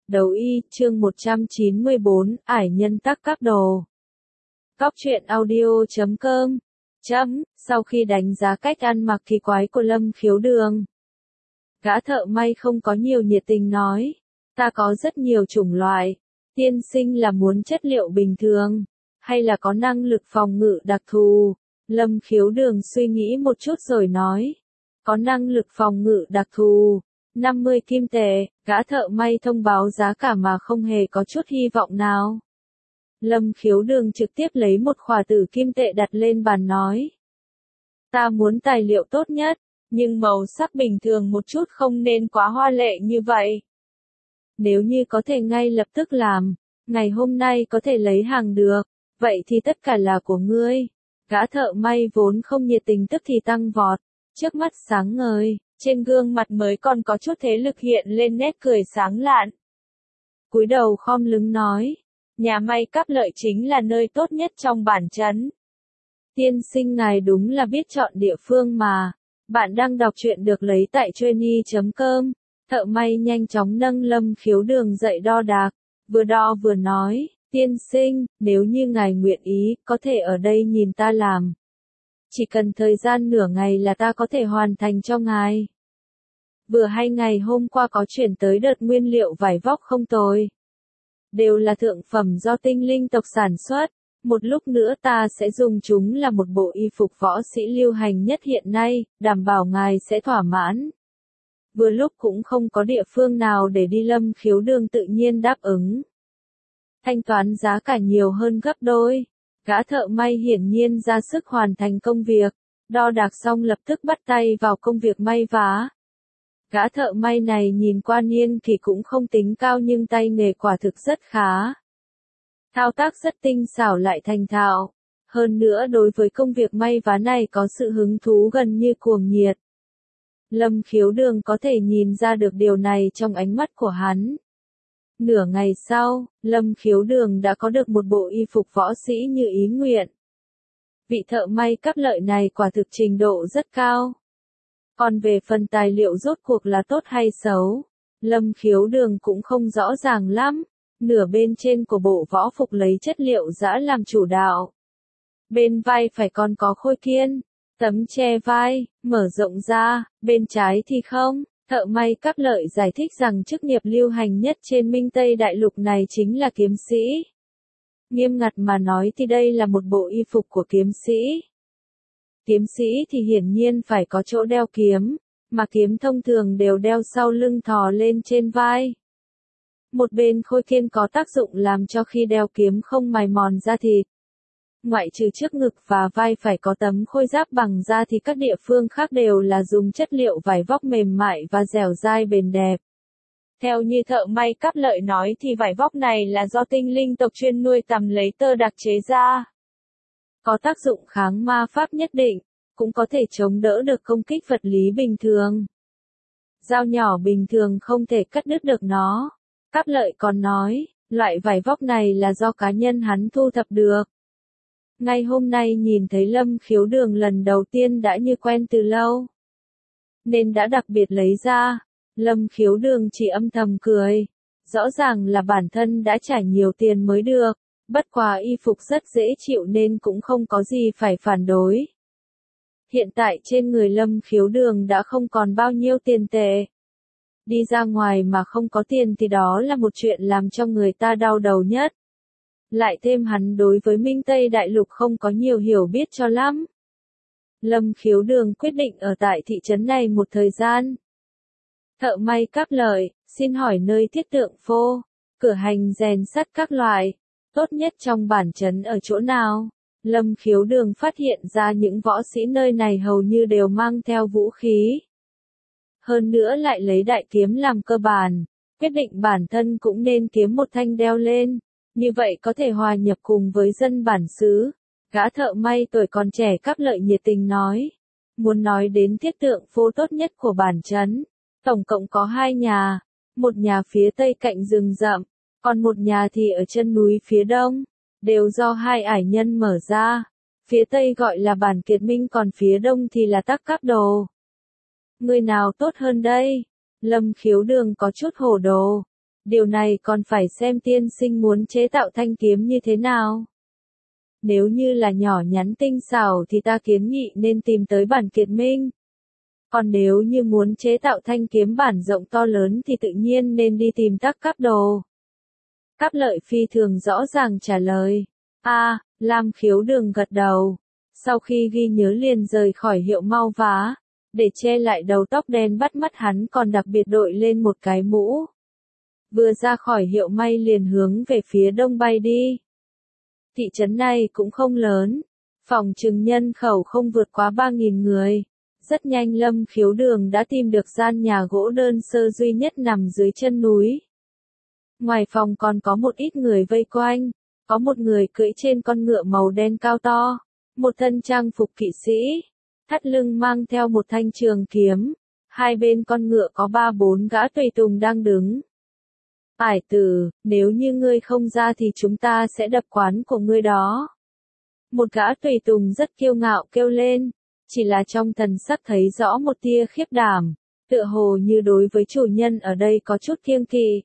Đấu y, chương 194, ải nhân tắc các đồ. Góc truyện audio.com. Sau khi đánh giá cách ăn mặc kỳ quái của Lâm Khiếu Đường, gã thợ may không có nhiều nhiệt tình nói, ta có rất nhiều chủng loại, tiên sinh là muốn chất liệu bình thường, hay là có năng lực phòng ngự đặc thù. Lâm Khiếu Đường suy nghĩ một chút rồi nói, có năng lực phòng ngự đặc thù. 50 kim tệ, gã thợ may thông báo giá cả mà không hề có chút hy vọng nào. Lâm Khiếu Đường trực tiếp lấy một khỏa tử kim tệ đặt lên bàn nói. Ta muốn tài liệu tốt nhất, nhưng màu sắc bình thường một chút, không nên quá hoa lệ như vậy. Nếu như có thể ngay lập tức làm, ngày hôm nay có thể lấy hàng được, vậy thì tất cả là của ngươi. Gã thợ may vốn không nhiệt tình tức thì tăng vọt, trước mắt sáng ngời. Trên gương mặt mới còn có chút thế lực hiện lên nét cười sáng lạn. Cúi đầu khom lưng nói, nhà may Cáp Lợi chính là nơi tốt nhất trong bản trấn. Tiên sinh ngài đúng là biết chọn địa phương mà. Bạn đang đọc truyện được lấy tại Trainy.com. Thợ may nhanh chóng nâng Lâm Khiếu Đường dậy đo đạc, vừa đo vừa nói, tiên sinh, nếu như ngài nguyện ý, có thể ở đây nhìn ta làm. Chỉ cần thời gian nửa ngày là ta có thể hoàn thành cho ngài. Vừa hay ngày hôm qua có chuyển tới đợt nguyên liệu vải vóc không tồi. Đều là thượng phẩm do tinh linh tộc sản xuất. Một lúc nữa ta sẽ dùng chúng là một bộ y phục võ sĩ lưu hành nhất hiện nay, đảm bảo ngài sẽ thỏa mãn. Vừa lúc cũng không có địa phương nào để đi. Lâm Khiếu Đường tự nhiên đáp ứng. Thanh toán giá cả nhiều hơn gấp đôi. Gã thợ may hiển nhiên ra sức hoàn thành công việc, đo đạc xong lập tức bắt tay vào công việc may vá. Gã thợ may này nhìn qua niên kỷ cũng không tính cao nhưng tay nghề quả thực rất khá. Thao tác rất tinh xảo lại thành thạo. Hơn nữa đối với công việc may vá này có sự hứng thú gần như cuồng nhiệt. Lâm Khiếu Đường có thể nhìn ra được điều này trong ánh mắt của hắn. Nửa ngày sau, Lâm Khiếu Đường đã có được một bộ y phục võ sĩ như ý nguyện. Vị thợ may Cáp Lợi này quả thực trình độ rất cao. Còn về phần tài liệu rốt cuộc là tốt hay xấu, Lâm Khiếu Đường cũng không rõ ràng lắm. Nửa bên trên của bộ võ phục lấy chất liệu giã làm chủ đạo. Bên vai phải còn có khôi kiên, tấm che vai, mở rộng ra, bên trái thì không. Thợ may Cáp Lợi giải thích rằng chức nghiệp lưu hành nhất trên Minh Tây Đại Lục này chính là kiếm sĩ. Nghiêm ngặt mà nói thì đây là một bộ y phục của kiếm sĩ. Kiếm sĩ thì hiển nhiên phải có chỗ đeo kiếm, mà kiếm thông thường đều đeo sau lưng thò lên trên vai. Một bên khôi kiên có tác dụng làm cho khi đeo kiếm không mài mòn da thịt. Ngoại trừ trước ngực và vai phải có tấm khôi giáp bằng da thì các địa phương khác đều là dùng chất liệu vải vóc mềm mại và dẻo dai bền đẹp. Theo như thợ may Cáp Lợi nói thì vải vóc này là do tinh linh tộc chuyên nuôi tằm lấy tơ đặc chế ra. Có tác dụng kháng ma pháp nhất định, cũng có thể chống đỡ được công kích vật lý bình thường. Dao nhỏ bình thường không thể cắt đứt được nó. Cáp Lợi còn nói, loại vải vóc này là do cá nhân hắn thu thập được. Ngay hôm nay nhìn thấy Lâm Khiếu Đường lần đầu tiên đã như quen từ lâu, nên đã đặc biệt lấy ra. Lâm Khiếu Đường chỉ âm thầm cười. Rõ ràng là bản thân đã trả nhiều tiền mới được, bất quá y phục rất dễ chịu nên cũng không có gì phải phản đối. Hiện tại trên người Lâm Khiếu Đường đã không còn bao nhiêu tiền tệ. Đi ra ngoài mà không có tiền thì đó là một chuyện làm cho người ta đau đầu nhất. Lại thêm hắn đối với Minh Tây Đại Lục không có nhiều hiểu biết cho lắm. Lâm Khiếu Đường quyết định ở tại thị trấn này một thời gian. Thợ may Cáp Lợi, xin hỏi nơi thiết tượng phô, cửa hành rèn sắt các loại, tốt nhất trong bản trấn ở chỗ nào? Lâm Khiếu Đường phát hiện ra những võ sĩ nơi này hầu như đều mang theo vũ khí. Hơn nữa lại lấy đại kiếm làm cơ bản, quyết định bản thân cũng nên kiếm một thanh đeo lên, như vậy có thể hòa nhập cùng với dân bản xứ. Gã thợ may tuổi còn trẻ Cáp Lợi nhiệt tình nói, muốn nói đến thiết tượng phô tốt nhất của bản trấn, tổng cộng có 2 nhà, một nhà phía tây cạnh rừng rậm, còn một nhà thì ở chân núi phía đông, đều do 2 ải nhân mở ra. Phía tây gọi là bản Kiệt Minh còn phía đông thì là Tắc Cáp Đồ. Người nào tốt hơn đây? Lâm Khiếu Đường có chút hồ đồ. Điều này còn phải xem tiên sinh muốn chế tạo thanh kiếm như thế nào. Nếu như là nhỏ nhắn tinh xảo thì ta kiến nghị nên tìm tới Bản Kiệt Minh. Còn nếu như muốn chế tạo thanh kiếm bản rộng to lớn thì tự nhiên nên đi tìm Tắc Cáp Đồ. Cáp Lợi phi thường rõ ràng trả lời. Lam Khiếu Đường gật đầu. Sau khi ghi nhớ liền rời khỏi Hiệu Mau Vá. Để che lại đầu tóc đen bắt mắt hắn còn đặc biệt đội lên một cái mũ. Vừa ra khỏi Hiệu May liền hướng về phía đông bay đi. Thị trấn này cũng không lớn. Phòng trừng nhân khẩu không vượt quá 3.000 người. Rất nhanh Lâm Khiếu Đường đã tìm được gian nhà gỗ đơn sơ duy nhất nằm dưới chân núi. Ngoài phòng còn có một ít người vây quanh. Có một người cưỡi trên con ngựa màu đen cao to. Một thân trang phục kỵ sĩ. Thắt lưng mang theo một thanh trường kiếm. Hai bên con ngựa có 3-4 gã tùy tùng đang đứng. Ải tử, nếu như ngươi không ra thì chúng ta sẽ đập quán của ngươi đó. Một gã tùy tùng rất kiêu ngạo kêu lên. Chỉ là trong thần sắc thấy rõ một tia khiếp đảm. Tựa hồ như đối với chủ nhân ở đây có chút kiêng kỵ.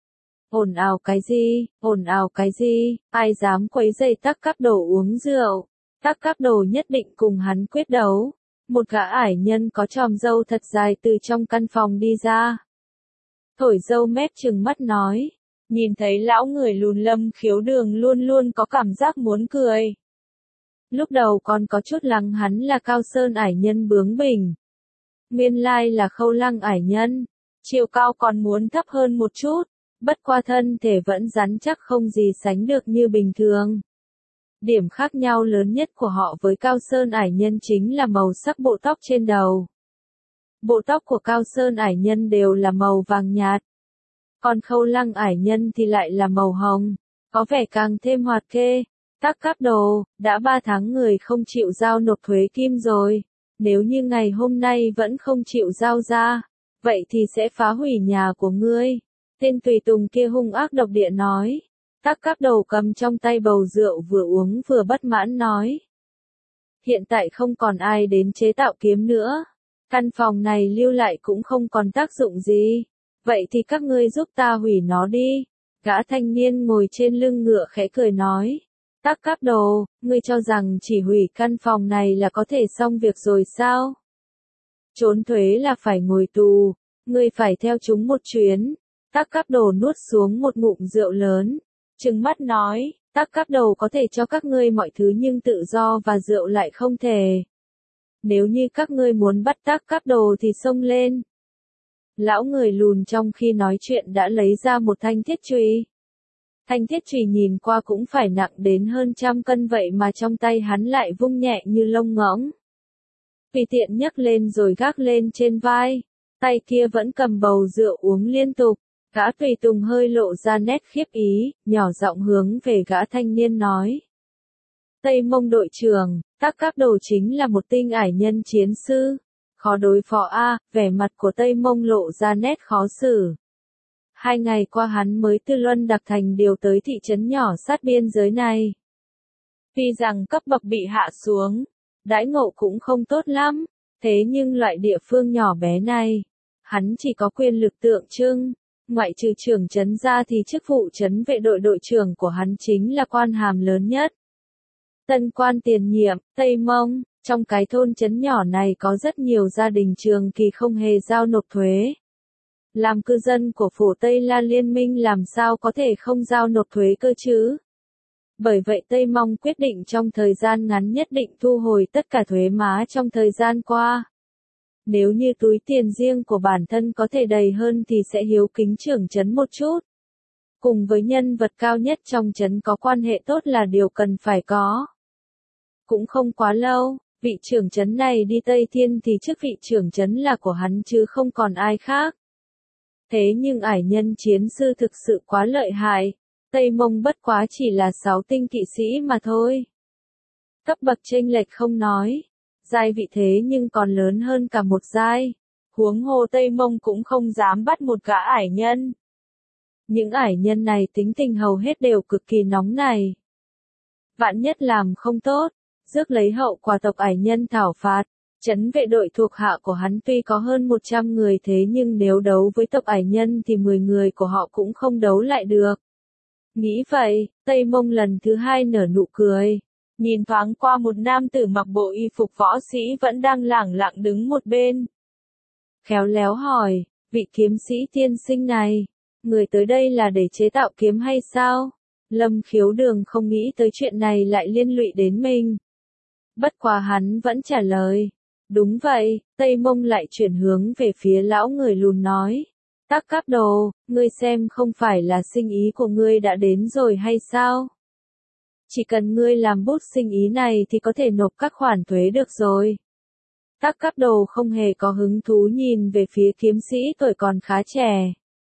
Ồn ào cái gì, ai dám quấy rầy Tắc Cáp Đồ uống rượu. Tắc Cáp Đồ nhất định cùng hắn quyết đấu. Một gã ải nhân có chòm râu thật dài từ trong căn phòng đi ra. Thổi râu mép trừng mắt nói. Nhìn thấy lão người lùn Lâm Khiếu Đường luôn luôn có cảm giác muốn cười. Lúc đầu còn có chút lắng hắn là Cao Sơn ải nhân bướng bỉnh. Nguyên lai là Khâu Lăng ải nhân. Chiều cao còn muốn thấp hơn một chút. Bất qua thân thể vẫn rắn chắc không gì sánh được như bình thường. Điểm khác nhau lớn nhất của họ với Cao Sơn ải nhân chính là màu sắc bộ tóc trên đầu. Bộ tóc của Cao Sơn ải nhân đều là màu vàng nhạt. Còn Khâu Lăng ải nhân thì lại là màu hồng, có vẻ càng thêm hoạt kê. Tắc Cáp Đồ, đã 3 tháng người không chịu giao nộp thuế kim rồi. Nếu như ngày hôm nay vẫn không chịu giao ra, vậy thì sẽ phá hủy nhà của ngươi. Tên tùy tùng kia hung ác độc địa nói. Tắc Cáp Đồ cầm trong tay bầu rượu vừa uống vừa bất mãn nói. Hiện tại không còn ai đến chế tạo kiếm nữa. Căn phòng này lưu lại cũng không còn tác dụng gì. Vậy thì các ngươi giúp ta hủy nó đi. Gã thanh niên ngồi trên lưng ngựa khẽ cười nói. Tắc Cáp Đồ, ngươi cho rằng chỉ hủy căn phòng này là có thể xong việc rồi sao? Trốn thuế là phải ngồi tù. Ngươi phải theo chúng một chuyến. Tắc Cáp Đồ nuốt xuống một ngụm rượu lớn. Trừng mắt nói, Tắc Cáp Đồ có thể cho các ngươi mọi thứ nhưng tự do và rượu lại không thể. Nếu như các ngươi muốn bắt Tắc Cáp Đồ thì xông lên. Lão người lùn trong khi nói chuyện đã lấy ra một thanh thiết chùy. Thanh thiết chùy nhìn qua cũng phải nặng đến hơn 100 cân vậy mà trong tay hắn lại vung nhẹ như lông ngỗng. Tùy tiện nhấc lên rồi gác lên trên vai. Tay kia vẫn cầm bầu rượu uống liên tục. Gã tùy tùng hơi lộ ra nét khiếp ý, nhỏ giọng hướng về gã thanh niên nói. Tây Mông đội trưởng, Tắc Cáp Đồ chính là một tinh ải nhân chiến sư. Khó đối phó vẻ mặt của Tây Mông lộ ra nét khó xử. 2 ngày qua hắn mới từ Luân Đặc Thành điều tới thị trấn nhỏ sát biên giới này. Tuy rằng cấp bậc bị hạ xuống, đãi ngộ cũng không tốt lắm, thế nhưng loại địa phương nhỏ bé này, hắn chỉ có quyền lực tượng trưng. Ngoại trừ trưởng trấn ra thì chức vụ trấn vệ đội đội trưởng của hắn chính là quan hàm lớn nhất. Tân quan tiền nhiệm, Tây Mông, trong cái thôn trấn nhỏ này có rất nhiều gia đình trường kỳ không hề giao nộp thuế. Làm cư dân của phủ Tây La Liên minh làm sao có thể không giao nộp thuế cơ chứ? Bởi vậy Tây Mông quyết định trong thời gian ngắn nhất định thu hồi tất cả thuế má trong thời gian qua. Nếu như túi tiền riêng của bản thân có thể đầy hơn thì sẽ hiếu kính trưởng trấn một chút. Cùng với nhân vật cao nhất trong trấn có quan hệ tốt là điều cần phải có. Cũng không quá lâu, vị trưởng trấn này đi Tây Thiên thì chức vị trưởng trấn là của hắn chứ không còn ai khác. Thế nhưng ải nhân chiến sư thực sự quá lợi hại, Tây Mông bất quá chỉ là 6 tinh kỵ sĩ mà thôi. Cấp bậc chênh lệch không nói. Giai vị thế nhưng còn lớn hơn cả một giai. Huống hồ Tây Mông cũng không dám bắt một gã ải nhân. Những ải nhân này tính tình hầu hết đều cực kỳ nóng này. Vạn nhất làm không tốt, rước lấy hậu quả tộc ải nhân thảo phạt, Trấn vệ đội thuộc hạ của hắn tuy có hơn 100 người thế nhưng nếu đấu với tộc ải nhân thì 10 người của họ cũng không đấu lại được. Nghĩ vậy, Tây Mông lần thứ hai nở nụ cười. Nhìn thoáng qua một nam tử mặc bộ y phục võ sĩ vẫn đang lẳng lặng đứng một bên. Khéo léo hỏi, vị kiếm sĩ tiên sinh này, người tới đây là để chế tạo kiếm hay sao? Lâm Khiếu Đường không nghĩ tới chuyện này lại liên lụy đến mình. Bất quá hắn vẫn trả lời. Đúng vậy, Tây Mông lại chuyển hướng về phía lão người lùn nói. Tắc Cáp Đồ, ngươi xem không phải là sinh ý của ngươi đã đến rồi hay sao? Chỉ cần ngươi làm bút sinh ý này thì có thể nộp các khoản thuế được rồi. Tắc Cáp Đồ không hề có hứng thú nhìn về phía kiếm sĩ tuổi còn khá trẻ.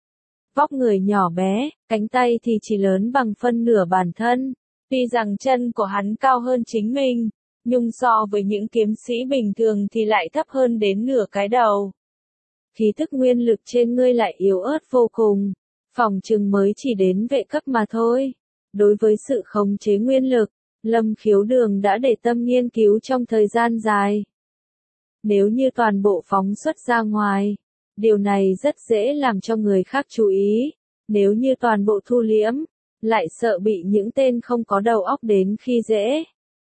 Vóc người nhỏ bé, cánh tay thì chỉ lớn bằng phân nửa bản thân. Tuy rằng chân của hắn cao hơn chính mình, nhưng so với những kiếm sĩ bình thường thì lại thấp hơn đến nửa cái đầu. Khí thức nguyên lực trên ngươi lại yếu ớt vô cùng, phỏng chừng mới chỉ đến vệ cấp mà thôi. Đối với sự khống chế nguyên lực, Lâm Khiếu Đường đã để tâm nghiên cứu trong thời gian dài. Nếu như toàn bộ phóng xuất ra ngoài, điều này rất dễ làm cho người khác chú ý. Nếu như toàn bộ thu liễm, lại sợ bị những tên không có đầu óc đến khi dễ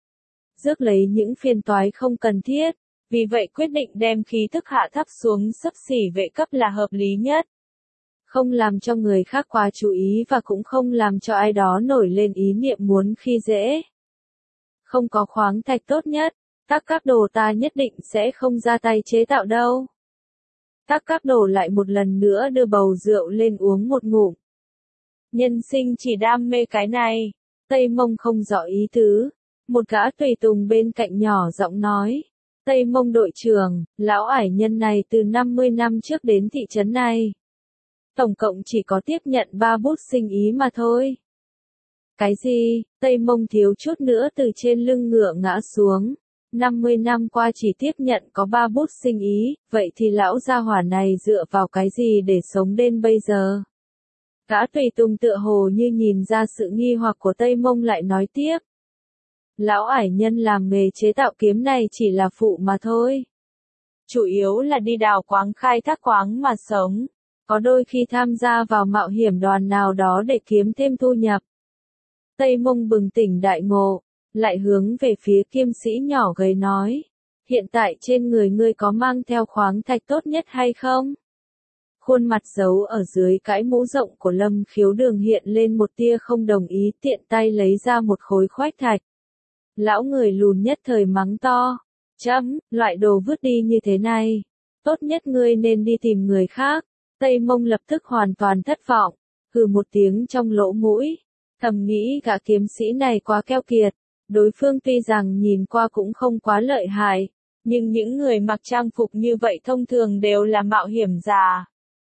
rước lấy những phiền toái không cần thiết. Vì vậy quyết định đem khí thức hạ thấp xuống xấp xỉ vệ cấp là hợp lý nhất. Không làm cho người khác quá chú ý và cũng không làm cho ai đó nổi lên ý niệm muốn khi dễ. Không có khoáng thạch tốt nhất, Tắc Cáp Đồ ta nhất định sẽ không ra tay chế tạo đâu. Tắc Cáp Đồ lại một lần nữa đưa bầu rượu lên uống một ngụm. Nhân sinh chỉ đam mê cái này. Tây Mông không rõ ý tứ. Một gã tùy tùng bên cạnh nhỏ giọng nói. Tây Mông đội trưởng, lão ải nhân này từ 50 năm trước đến thị trấn này. Tổng cộng chỉ có tiếp nhận 3 bút sinh ý mà thôi. Cái gì? Tây Mông thiếu chút nữa từ trên lưng ngựa ngã xuống. 50 năm qua chỉ tiếp nhận có 3 bút sinh ý, vậy thì lão gia hỏa này dựa vào cái gì để sống đến bây giờ? Gã tùy tùng tựa hồ như nhìn ra sự nghi hoặc của Tây Mông lại nói tiếp. Lão ải nhân làm nghề chế tạo kiếm này chỉ là phụ mà thôi. Chủ yếu là đi đào quáng khai thác quáng mà sống. Có đôi khi tham gia vào mạo hiểm đoàn nào đó để kiếm thêm thu nhập. Tây Mông bừng tỉnh đại ngộ, lại hướng về phía kiếm sĩ nhỏ gầy nói. Hiện tại trên người ngươi có mang theo khoáng thạch tốt nhất hay không? Khuôn mặt giấu ở dưới cái mũ rộng của Lâm Khiếu Đường hiện lên một tia không đồng ý, tiện tay lấy ra một khối khoách thạch. Lão người lùn nhất thời mắng to. Chấm, loại đồ vứt đi như thế này. Tốt nhất ngươi nên đi tìm người khác. Tây Mông lập tức hoàn toàn thất vọng. Hừ một tiếng trong lỗ mũi. Thầm nghĩ gã kiếm sĩ này quá keo kiệt. Đối phương tuy rằng nhìn qua cũng không quá lợi hại. Nhưng những người mặc trang phục như vậy thông thường đều là mạo hiểm giả.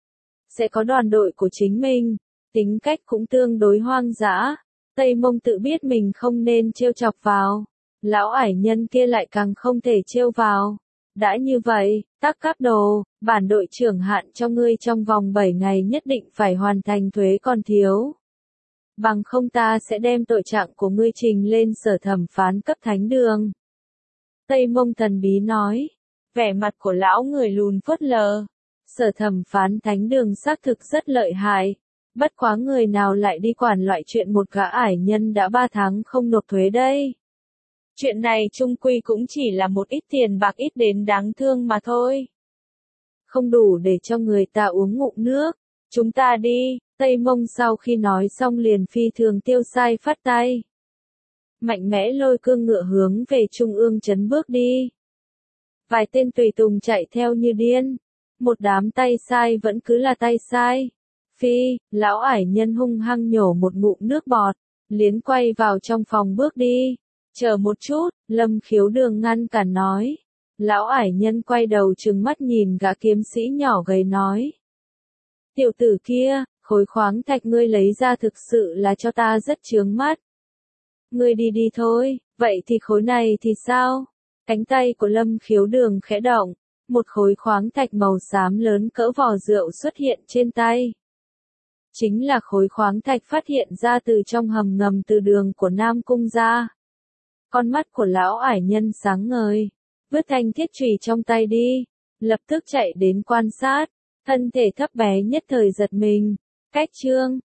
Sẽ có đoàn đội của chính mình. Tính cách cũng tương đối hoang dã. Tây Mông tự biết mình không nên trêu chọc vào. Lão ải nhân kia lại càng không thể trêu vào. Đã như vậy, Tắc Cáp Đồ, bản đội trưởng hạn cho ngươi trong vòng 7 ngày nhất định phải hoàn thành thuế còn thiếu. Bằng không ta sẽ đem tội trạng của ngươi trình lên sở thẩm phán cấp thánh đường. Tây Mông thần bí nói. Vẻ mặt của lão người lùn phớt lờ. Sở thẩm phán thánh đường xác thực rất lợi hại. Bất quá người nào lại đi quản loại chuyện một gã ải nhân đã 3 tháng không nộp thuế đây. Chuyện này chung quy cũng chỉ là một ít tiền bạc ít đến đáng thương mà thôi. Không đủ để cho người ta uống ngụm nước. Chúng ta đi. Tây Mông sau khi nói xong liền phi thường tiêu sai phát tay. Mạnh mẽ lôi cương ngựa hướng về trung ương trấn bước đi. Vài tên tùy tùng chạy theo như điên. Một đám tay sai vẫn cứ là tay sai. Phi, lão ải nhân hung hăng nhổ một ngụm nước bọt, liến quay vào trong phòng bước đi. Chờ một chút, Lâm Khiếu Đường ngăn cản nói. Lão ải nhân quay đầu trừng mắt nhìn gã kiếm sĩ nhỏ gầy nói. Tiểu tử kia, khối khoáng thạch ngươi lấy ra thực sự là cho ta rất chướng mắt. Ngươi đi đi thôi, vậy thì khối này thì sao? Cánh tay của Lâm Khiếu Đường khẽ động, một khối khoáng thạch màu xám lớn cỡ vò rượu xuất hiện trên tay. Chính là khối khoáng thạch phát hiện ra từ trong hầm ngầm từ đường của Nam Cung ra. Con mắt của lão ải nhân sáng ngời. vứt thanh thiết chùy trong tay đi, lập tức chạy đến quan sát, thân thể thấp bé nhất thời giật mình. Cách chương